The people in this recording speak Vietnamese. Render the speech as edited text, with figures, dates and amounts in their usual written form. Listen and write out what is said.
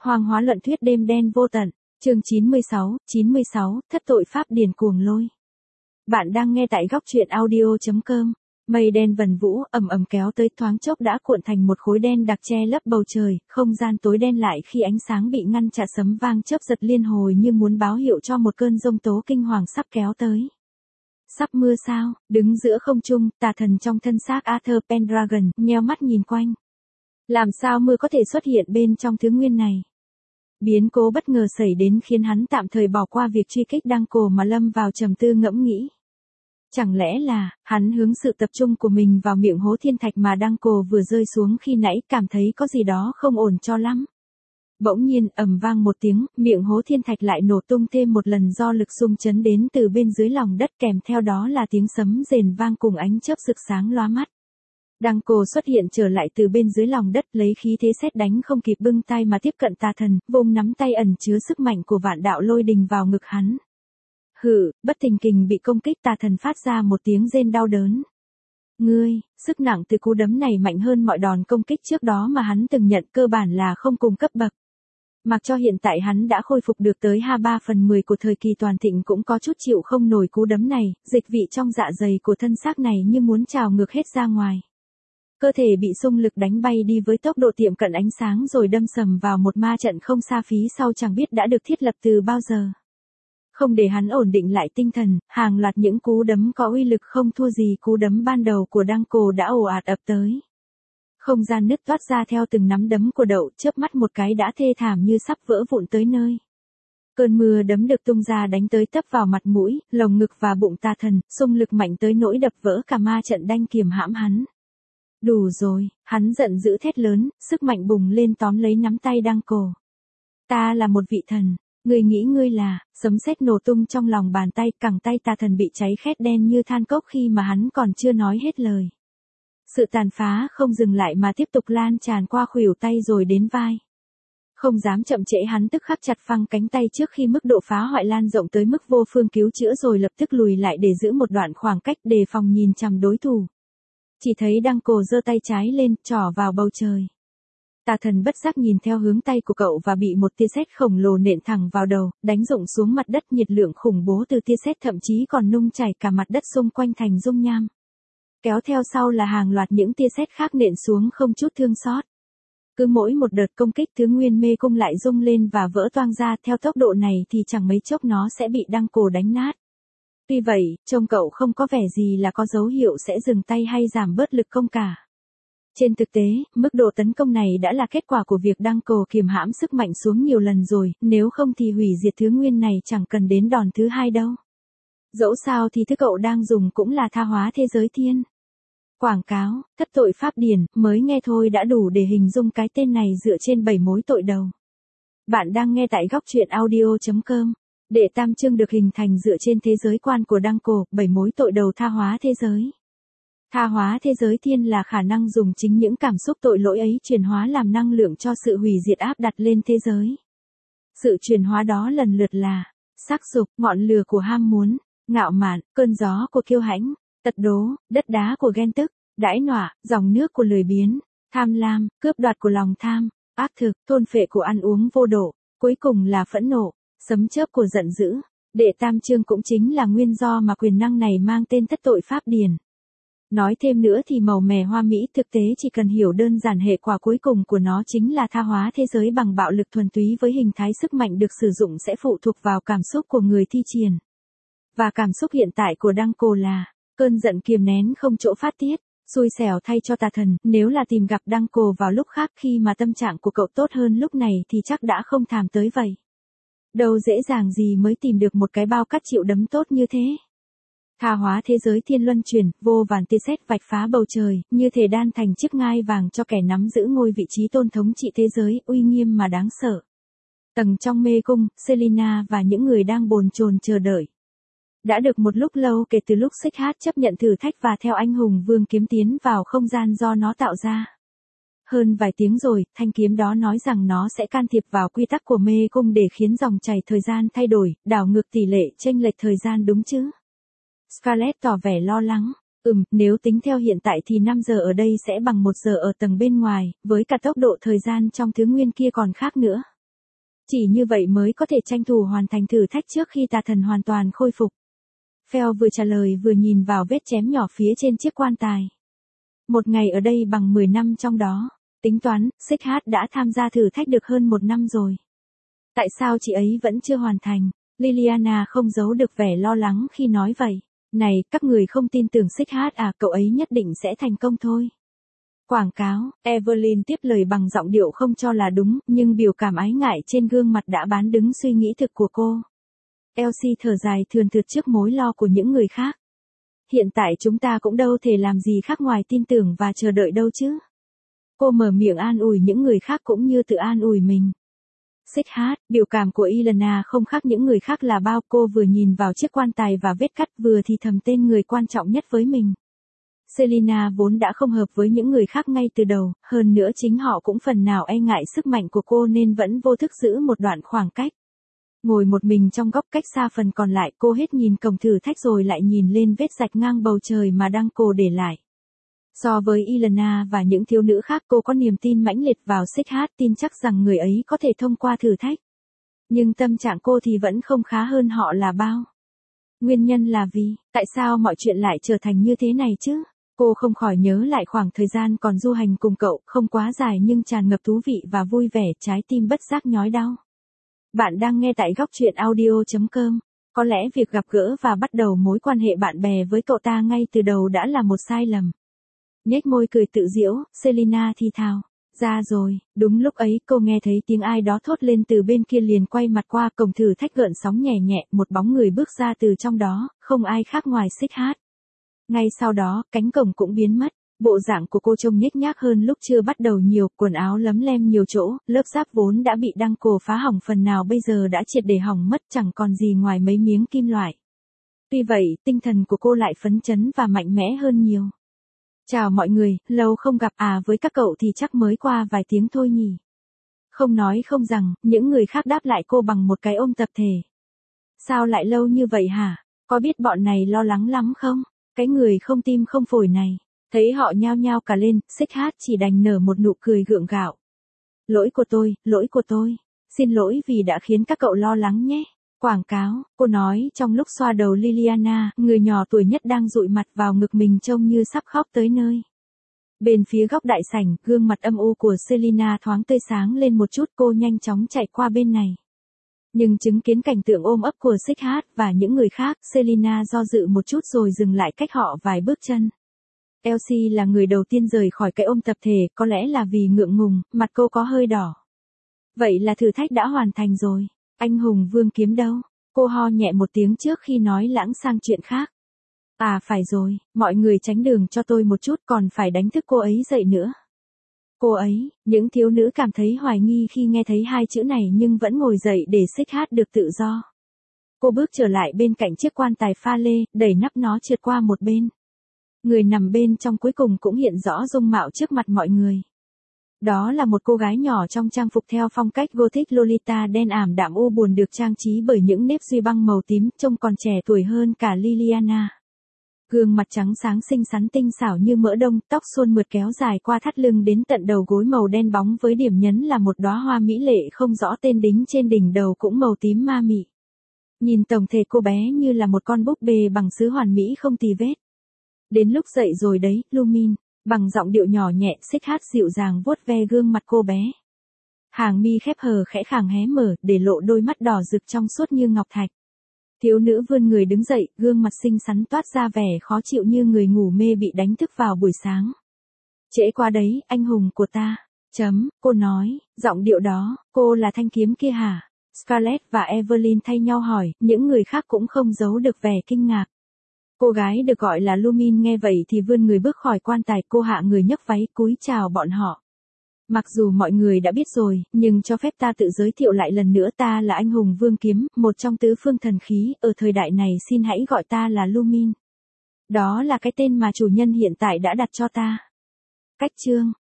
Hoang hóa luận thuyết đêm đen vô tận, chương 96, thất tội pháp điển cuồng lôi. Bạn đang nghe tại góc truyện audio.com. Mây đen vần vũ ầm ầm kéo tới, thoáng chốc đã cuộn thành một khối đen đặc che lấp bầu trời, không gian tối đen lại khi ánh sáng bị ngăn chặn, sấm vang chớp giật liên hồi như muốn báo hiệu cho một cơn giông tố kinh hoàng sắp kéo tới. Sắp mưa sao? Đứng giữa không trung, tà thần trong thân xác Arthur Pendragon nheo mắt nhìn quanh. Làm sao mưa có thể xuất hiện bên trong thứ nguyên này? Biến cố bất ngờ xảy đến khiến hắn tạm thời bỏ qua việc truy kích Đăng Cổ mà lâm vào trầm tư ngẫm nghĩ. Chẳng lẽ là, hắn hướng sự tập trung của mình vào miệng hố thiên thạch mà Đăng Cổ vừa rơi xuống khi nãy, cảm thấy có gì đó không ổn cho lắm. Bỗng nhiên, ầm vang một tiếng, miệng hố thiên thạch lại nổ tung thêm một lần do lực xung chấn đến từ bên dưới lòng đất, kèm theo đó là tiếng sấm rền vang cùng ánh chớp rực sáng lóa mắt. Đăng Cổ xuất hiện trở lại từ bên dưới lòng đất, lấy khí thế sét đánh không kịp bưng tay mà tiếp cận tà thần, vùng nắm tay ẩn chứa sức mạnh của vạn đạo lôi đình vào ngực hắn. Hừ, bất thình lình bị công kích, tà thần phát ra một tiếng rên đau đớn. Ngươi, sức nặng từ cú đấm này mạnh hơn mọi đòn công kích trước đó mà hắn từng nhận, cơ bản là không cùng cấp bậc. Mặc cho hiện tại hắn đã khôi phục được tới 3/10 của thời kỳ toàn thịnh cũng có chút chịu không nổi cú đấm này, dịch vị trong dạ dày của thân xác này như muốn trào ngược hết ra ngoài. Cơ thể bị xung lực đánh bay đi với tốc độ tiệm cận ánh sáng rồi đâm sầm vào một ma trận không xa phía sau chẳng biết đã được thiết lập từ bao giờ. Không để hắn ổn định lại tinh thần, hàng loạt những cú đấm có uy lực không thua gì cú đấm ban đầu của Đăng Cổ đã ồ ạt ập tới. Không gian nứt toát ra theo từng nắm đấm của Đậu, chớp mắt một cái đã thê thảm như sắp vỡ vụn tới nơi. Cơn mưa đấm được tung ra đánh tới tấp vào mặt mũi, lồng ngực và bụng tà thần, xung lực mạnh tới nỗi đập vỡ cả ma trận đanh kiềm hãm hắn. Đủ rồi, hắn giận dữ thét lớn, sức mạnh bùng lên tóm lấy nắm tay Đăng Cổ. Ta là một vị thần, ngươi nghĩ ngươi là, sấm sét nổ tung trong lòng bàn tay, cẳng tay tà thần bị cháy khét đen như than cốc khi mà hắn còn chưa nói hết lời. Sự tàn phá không dừng lại mà tiếp tục lan tràn qua khuỷu tay rồi đến vai. Không dám chậm trễ, hắn tức khắc chặt phăng cánh tay trước khi mức độ phá hoại lan rộng tới mức vô phương cứu chữa, rồi lập tức lùi lại để giữ một đoạn khoảng cách đề phòng nhìn chằm đối thủ. Chỉ thấy Đăng Cổ giơ tay trái lên, trỏ vào bầu trời. Tà thần bất giác nhìn theo hướng tay của cậu và bị một tia sét khổng lồ nện thẳng vào đầu, đánh rụng xuống mặt đất, nhiệt lượng khủng bố từ tia sét thậm chí còn nung chảy cả mặt đất xung quanh thành dung nham. Kéo theo sau là hàng loạt những tia sét khác nện xuống không chút thương xót. Cứ mỗi một đợt công kích, thứ nguyên mê cung lại rung lên và vỡ toang ra, theo tốc độ này thì chẳng mấy chốc nó sẽ bị Đăng Cổ đánh nát. Tuy vậy, trông cậu không có vẻ gì là có dấu hiệu sẽ dừng tay hay giảm bớt lực công cả. Trên thực tế, mức độ tấn công này đã là kết quả của việc Đăng Cổ kiềm hãm sức mạnh xuống nhiều lần rồi, nếu không thì hủy diệt thứ nguyên này chẳng cần đến đòn thứ hai đâu. Dẫu sao thì thứ cậu đang dùng cũng là tha hóa thế giới thiên. Quảng cáo, thất tội pháp điển, mới nghe thôi đã đủ để hình dung cái tên này dựa trên 7 mối tội đầu. Bạn đang nghe tại góc truyện audio.com. Đệ tam chương được hình thành dựa trên thế giới quan của Đăng Cổ, 7 mối tội đầu tha hóa thế giới. Tha hóa thế giới thiên là khả năng dùng chính những cảm xúc tội lỗi ấy chuyển hóa làm năng lượng cho sự hủy diệt áp đặt lên thế giới. Sự chuyển hóa đó lần lượt là sắc dục, ngọn lửa của ham muốn, ngạo mạn, cơn gió của kiêu hãnh, tật đố, đất đá của ghen tức, đãi nọa, dòng nước của lười biếng, tham lam, cướp đoạt của lòng tham, ác thực, thôn phệ của ăn uống vô độ, cuối cùng là phẫn nộ, sấm chớp của giận dữ. Đệ tam chương cũng chính là nguyên do mà quyền năng này mang tên thất tội pháp điển. Nói thêm nữa thì màu mè hoa mỹ, thực tế chỉ cần hiểu đơn giản hệ quả cuối cùng của nó chính là tha hóa thế giới bằng bạo lực thuần túy, với hình thái sức mạnh được sử dụng sẽ phụ thuộc vào cảm xúc của người thi triển. Và cảm xúc hiện tại của Đăng Cổ là cơn giận kiềm nén không chỗ phát tiết. Xui xẻo thay cho tà thần, nếu là tìm gặp Đăng Cổ vào lúc khác khi mà tâm trạng của cậu tốt hơn lúc này thì chắc đã không thảm tới vậy. Đâu dễ dàng gì mới tìm được một cái bao cắt chịu đấm tốt như thế. Tha hóa thế giới thiên luân chuyển, vô vàn tia sét vạch phá bầu trời, như thể đan thành chiếc ngai vàng cho kẻ nắm giữ ngôi vị trí tôn thống trị thế giới, uy nghiêm mà đáng sợ. Tầng trong mê cung, Selina và những người đang bồn chồn chờ đợi. Đã được một lúc lâu kể từ lúc Xích Hát chấp nhận thử thách và theo anh hùng vương kiếm tiến vào không gian do nó tạo ra. Hơn vài tiếng rồi, thanh kiếm đó nói rằng nó sẽ can thiệp vào quy tắc của mê cung để khiến dòng chảy thời gian thay đổi, đảo ngược tỷ lệ chênh lệch thời gian, đúng chứ? Scarlett tỏ vẻ lo lắng. Nếu tính theo hiện tại thì 5 giờ ở đây sẽ bằng 1 giờ ở tầng bên ngoài, với cả tốc độ thời gian trong thứ nguyên kia còn khác nữa. Chỉ như vậy mới có thể tranh thủ hoàn thành thử thách trước khi tà thần hoàn toàn khôi phục. Phèo vừa trả lời vừa nhìn vào vết chém nhỏ phía trên chiếc quan tài. Một ngày ở đây bằng 10 năm trong đó. Tính toán, Xích Hát đã tham gia thử thách được hơn 1 năm rồi. Tại sao chị ấy vẫn chưa hoàn thành? Liliana không giấu được vẻ lo lắng khi nói vậy. Này, các người không tin tưởng Xích Hát à, cậu ấy nhất định sẽ thành công thôi. Quảng cáo, Evelyn tiếp lời bằng giọng điệu không cho là đúng, nhưng biểu cảm ái ngại trên gương mặt đã bán đứng suy nghĩ thực của cô. Elsie thở dài thườn thượt trước mối lo của những người khác. Hiện tại chúng ta cũng đâu thể làm gì khác ngoài tin tưởng và chờ đợi đâu chứ. Cô mở miệng an ủi những người khác cũng như tự an ủi mình. Xích Hát, biểu cảm của Ilana không khác những người khác là bao. Cô vừa nhìn vào chiếc quan tài và vết cắt vừa thì thầm tên người quan trọng nhất với mình. Selina vốn đã không hợp với những người khác ngay từ đầu, hơn nữa chính họ cũng phần nào e ngại sức mạnh của cô nên vẫn vô thức giữ một đoạn khoảng cách. Ngồi một mình trong góc cách xa phần còn lại, cô hết nhìn cổng thử thách rồi lại nhìn lên vết rạch ngang bầu trời mà Đăng Cô để lại. So với Ilana và những thiếu nữ khác, cô có niềm tin mãnh liệt vào Xích Hát, tin chắc rằng người ấy có thể thông qua thử thách. Nhưng tâm trạng cô thì vẫn không khá hơn họ là bao. Nguyên nhân là vì, tại sao mọi chuyện lại trở thành như thế này chứ? Cô không khỏi nhớ lại khoảng thời gian còn du hành cùng cậu, không quá dài nhưng tràn ngập thú vị và vui vẻ, trái tim bất giác nhói đau. Bạn đang nghe tại góc truyện audio.com. Có lẽ việc gặp gỡ và bắt đầu mối quan hệ bạn bè với cậu ta ngay từ đầu đã là một sai lầm. Nhếch môi cười tự giễu, Selina thì thào. Ra rồi, đúng lúc ấy cô nghe thấy tiếng ai đó thốt lên từ bên kia, liền quay mặt qua cổng thử thách, gợn sóng nhẹ nhẹ, một bóng người bước ra từ trong đó, không ai khác ngoài Xích Hát. Ngay sau đó, cánh cổng cũng biến mất. Bộ dạng của cô trông nhếch nhác hơn lúc chưa bắt đầu nhiều, quần áo lấm lem nhiều chỗ, lớp giáp vốn đã bị Đăng Cô phá hỏng phần nào bây giờ đã triệt để hỏng mất, chẳng còn gì ngoài mấy miếng kim loại. Tuy vậy, tinh thần của cô lại phấn chấn và mạnh mẽ hơn nhiều. Chào mọi người, lâu không gặp à, với các cậu thì chắc mới qua vài tiếng thôi nhỉ. Không nói không rằng, những người khác đáp lại cô bằng một cái ôm tập thể. Sao lại lâu như vậy hả? Có biết bọn này lo lắng lắm không? Cái người không tim không phổi này. Thấy họ nhao nhao cả lên, Xích Hát chỉ đành nở một nụ cười gượng gạo. Lỗi của tôi. Xin lỗi vì đã khiến các cậu lo lắng nhé. Quảng cáo, cô nói trong lúc xoa đầu Liliana, người nhỏ tuổi nhất đang dụi mặt vào ngực mình trông như sắp khóc tới nơi. Bên phía góc đại sảnh, gương mặt âm u của Selina thoáng tươi sáng lên một chút, cô nhanh chóng chạy qua bên này. Nhưng chứng kiến cảnh tượng ôm ấp của Xích Hát và những người khác, Selina do dự một chút rồi dừng lại cách họ vài bước chân. Elsie là người đầu tiên rời khỏi cái ôm tập thể, có lẽ là vì ngượng ngùng, mặt cô có hơi đỏ. Vậy là thử thách đã hoàn thành rồi. Anh hùng vương kiếm đâu? Cô ho nhẹ một tiếng trước khi nói lãng sang chuyện khác. À phải rồi, mọi người tránh đường cho tôi một chút, còn phải đánh thức cô ấy dậy nữa. Cô ấy, những thiếu nữ cảm thấy hoài nghi khi nghe thấy hai chữ này nhưng vẫn ngồi dậy để Xích Hát được tự do. Cô bước trở lại bên cạnh chiếc quan tài pha lê, đẩy nắp nó trượt qua một bên. Người nằm bên trong cuối cùng cũng hiện rõ dung mạo trước mặt mọi người. Đó là một cô gái nhỏ trong trang phục theo phong cách Gothic Lolita đen ảm đạm u buồn, được trang trí bởi những nếp duy băng màu tím, trông còn trẻ tuổi hơn cả Liliana. Gương mặt trắng sáng xinh xắn tinh xảo như mỡ đông, tóc suôn mượt kéo dài qua thắt lưng đến tận đầu gối màu đen bóng, với điểm nhấn là một đóa hoa mỹ lệ không rõ tên đính trên đỉnh đầu cũng màu tím ma mị. Nhìn tổng thể cô bé như là một con búp bê bằng sứ hoàn mỹ không tì vết. Đến lúc dậy rồi đấy, Lumin. Bằng giọng điệu nhỏ nhẹ, Xích Hát dịu dàng vuốt ve gương mặt cô bé. Hàng mi khép hờ khẽ khàng hé mở, để lộ đôi mắt đỏ rực trong suốt như ngọc thạch. Thiếu nữ vươn người đứng dậy, gương mặt xinh xắn toát ra vẻ khó chịu như người ngủ mê bị đánh thức vào buổi sáng. Trễ quá đấy, anh hùng của ta. Cô nói, giọng điệu đó, cô là thanh kiếm kia hả? Scarlett và Evelyn thay nhau hỏi, những người khác cũng không giấu được vẻ kinh ngạc. Cô gái được gọi là Lumin nghe vậy thì vươn người bước khỏi quan tài, cô hạ người nhấc váy cúi chào bọn họ. Mặc dù mọi người đã biết rồi, nhưng cho phép ta tự giới thiệu lại lần nữa, ta là anh hùng vương kiếm, một trong tứ phương thần khí, ở thời đại này xin hãy gọi ta là Lumin. Đó là cái tên mà chủ nhân hiện tại đã đặt cho ta. Cách chương